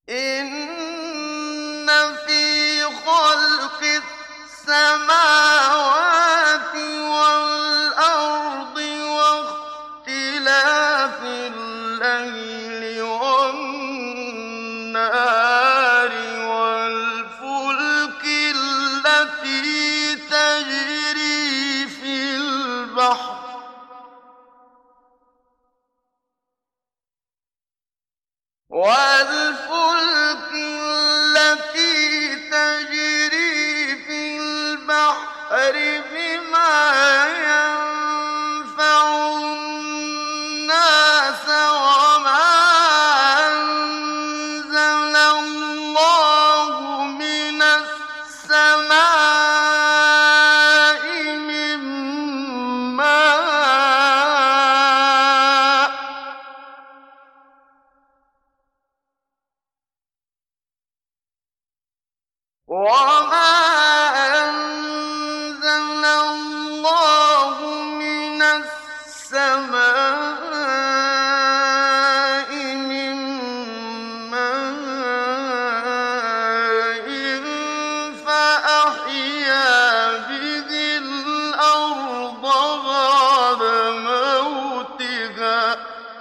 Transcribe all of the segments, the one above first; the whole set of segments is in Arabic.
إِنَّ فِي خَلْقِ السَّمَاوَاتِ وَالْأَرْضِ وَاخْتِلَافِ اللَّيْلِ وَالنَّهَارِ وَالْفُلْكِ الَّتِي تَجْرِي فِي الْبَحْرِ بِمَا يَنفَعُ النَّاسَ وَمَا أَنزَلَ اللَّهُ مِنَ السَّمَاءِ مِن مَّاءٍ فَأَحْيَا بِهِ الْأَرْضَ بَعْدَ مَوْتِهَا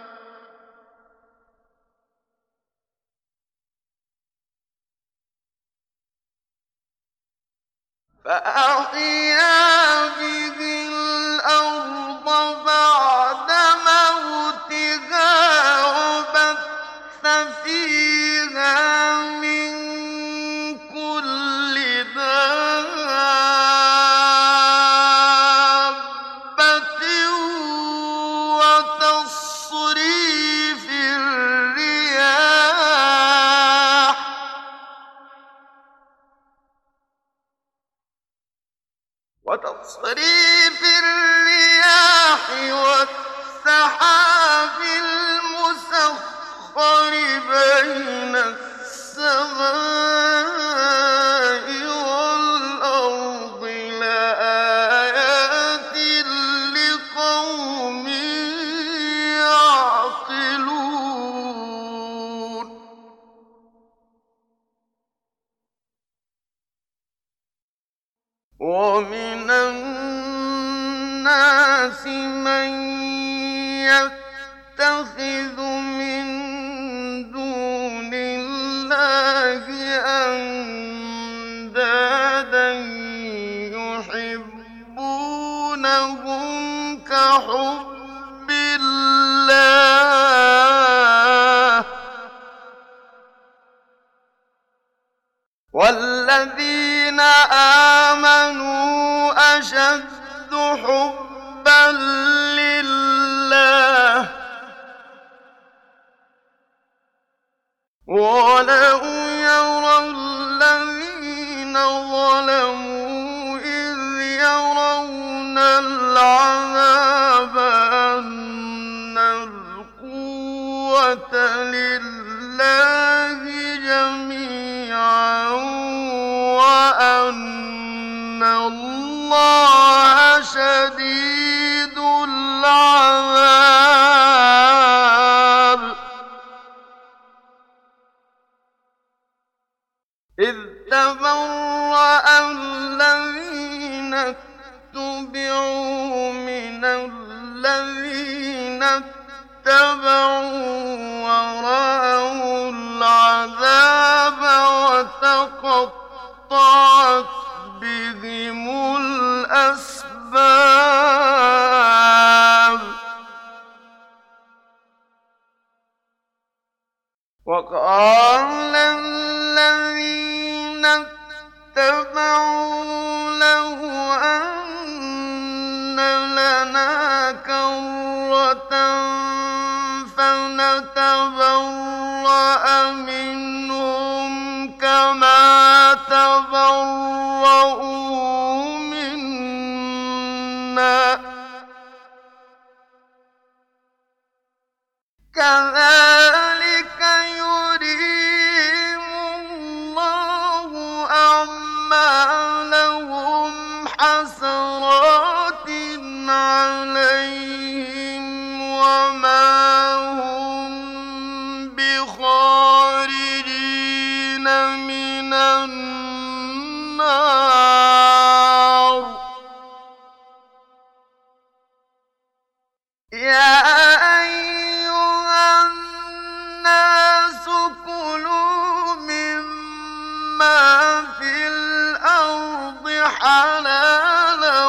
وَبَثَّ فِيهَا مِن كُلِّ دَابَّةٍ وَتَصْرِيفِ الرِّيَاحِ وَالسَّحَابِ الْمُسَخَّرِ بَيْنَ السَّمَاءِ وَالْأَرْضِ لَآيَاتٍ لِّقَوْمٍ يَعْقِلُونَ وَمِنَ النَّاسِ مَن يَتَّخِذُ مِن دُونِ اللَّهِ أَندَادًا يُحِبُّونَهُمْ كَحُبِّ اللَّهِ ۖ وَالَّذِينَ آمَنُوا أَشَدُّ حُبًّا لِّلَّهِ ۗ وَلَوْ يَرَى الَّذِينَ ظَلَمُوا إِذْ يَرَوْنَ الْعَذَابَ أَنَّ الْقُوَّةَ لِلَّهِ جَمِيعًا وَأَنَّ اللَّهَ شَدِيدُ الْعَذَابِ إِذْ تَبَرَّأَ الَّذِينَ اتُّبِعُوا مِنَ الَّذِينَ اتَّبَعُوا وَرَأَوُا الْعَذَابَ وَتَقَطَّعَتْ بِهِمُ الْأَسْبَابُ وَقَالَ الَّذِينَ اتَّبَعُوا لَوْ أَنَّ لَنَا كَرَّةً فَنَتَبَرَّأَ مِنْهُمْ كَمَا تَبَرَّءُوا مِنَّا ۗ كَذَٰلِكَ يُرِيهِمُ اللَّهُ أَعْمَالَهُمْ حَسَرَاتٍ عَلَيْهِمْ وَمَا هُم بِخَارِجِينَ من النار يا أيها الناس كلوا مما في الأرض حلالا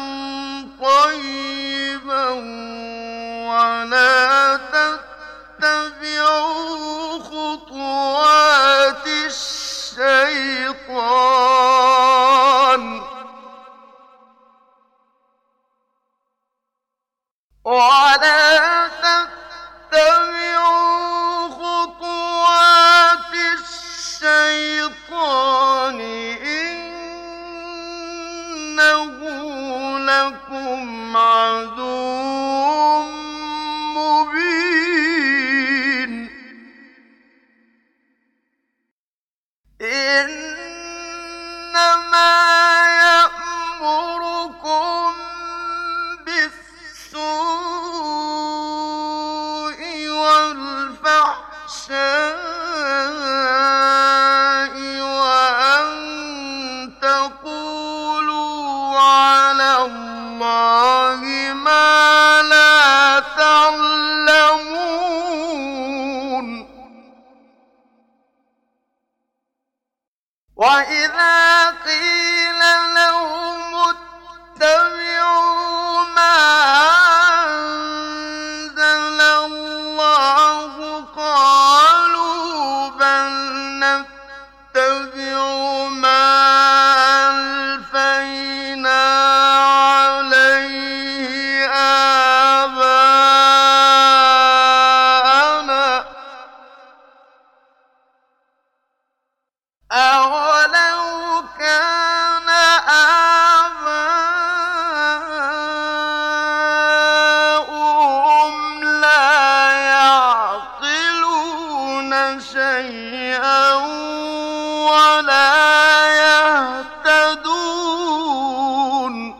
طيبا ولا تتبعوا خطوات الشيطان ولا تتبعوا خطوات الشيطان إنه لكم عدو مبين إنما يأمركم بالسوء والفحشاء وأن تقولوا على الله ما لا تعلمون وإذا قيل لهم اتبعوا ما أنزل الله قالوا بل نتبع ما ألفينا عليه آباءنا أولو كان آباؤهم لا يعقلون شيئا ولا يهتدون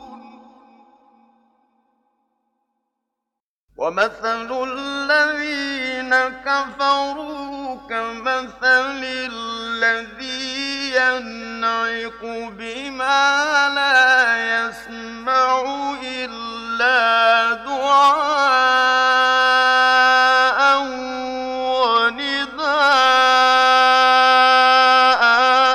ومثل الذين كفروا كمثل الذي ينعق بما لا يسمع إلا دعاء ونداء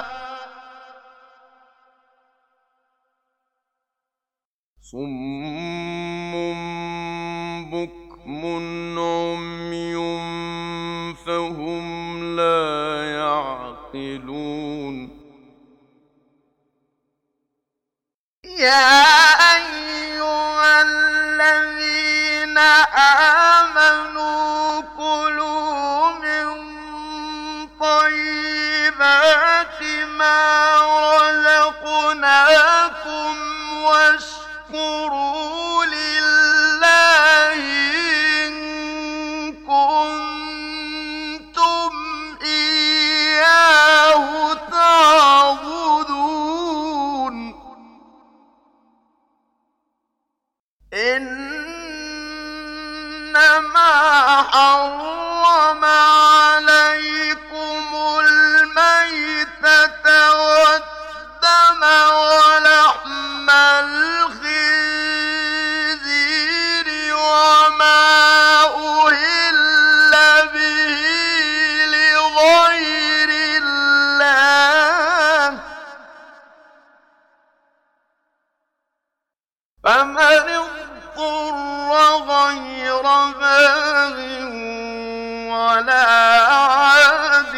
صم بكم عمي فهم لا يعقلون يا أيها الذين آمنوا كلوا من طيبات ما رزقناكم واشكروا لله إن كنتم إياه تعبدون إنما حرم عليكم الميتة والدم ولحم الخنزير وما أهل به لغير الله فمن اضطر غير باغ ولا عاد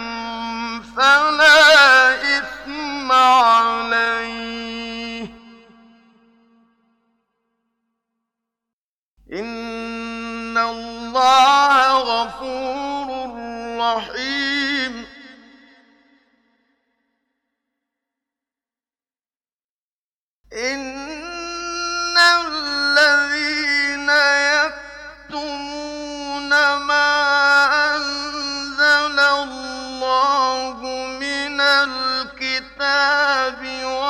فلا إثم عليه إن الله غفور رحيم إن الذين يكتمون ما أنزل الله من الكتاب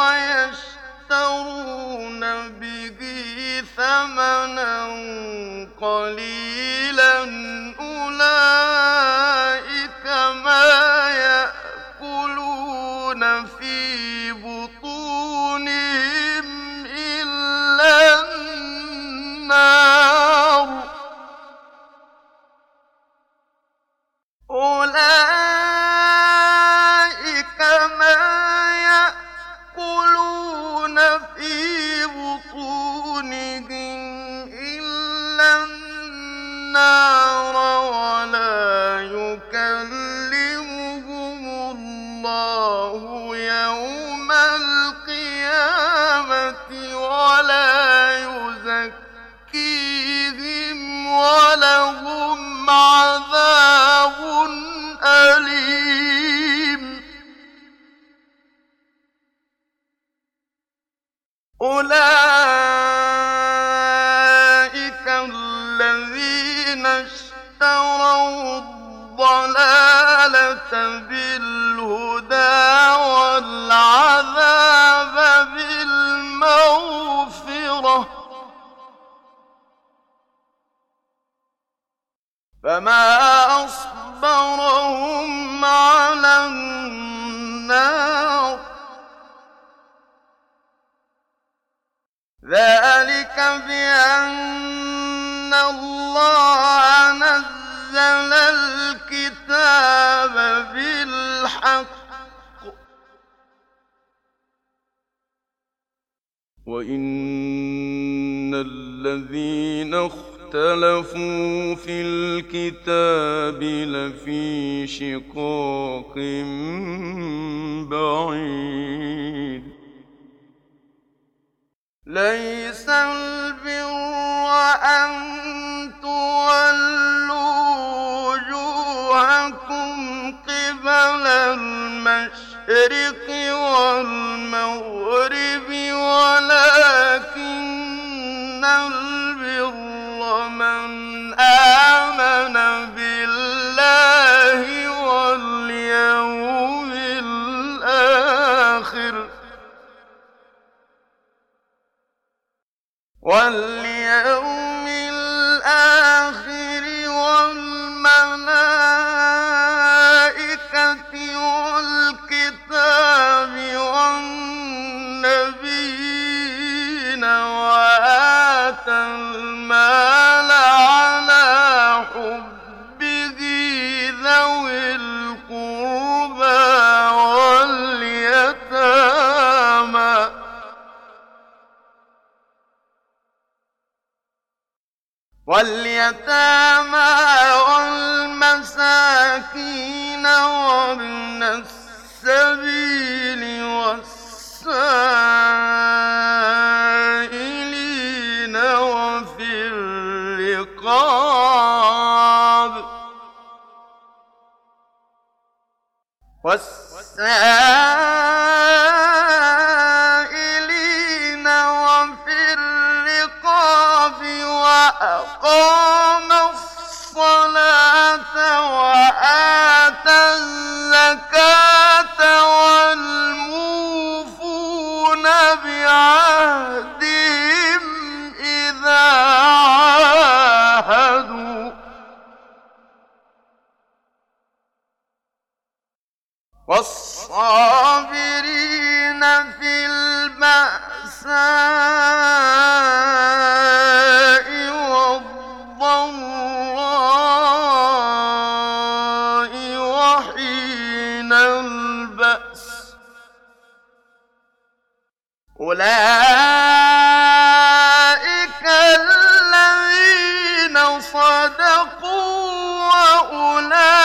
ويشترون به ثمنا قليلا أولئك ما يأكلون في بطونهم إلا النار أولئك ما يأكلون في بطونهم إلا النار ولا يكلمهم الله يوم القيامة ولا يزكيهم ولهم عذاب أليم أولئك الذين اشتروا الضلالة بالهدى والعذاب بالمغفرة فما أصبرهم على النار ذلك بأن الله نزل الكتاب بالحق وإن الذين اختلفوا في الكتاب لفي شقاق بعيد ليس البر أن تولوا وجوهكم قبل المشرق والمغرب ولكن البر من آمن بالله واليوم الآخر والملائكة والكتاب والنبيين وآتى المال على حبه ذوي القربى واليتامى والمساكين وابن السبيل والسائلين وفي الرقاب وأقام الصلاة وآتى الزكاة والموفون بعهدهم إذا عاهدوا والصابرين في البأساء والضراء وحين البأس أولئك الذين صدقوا وأولئك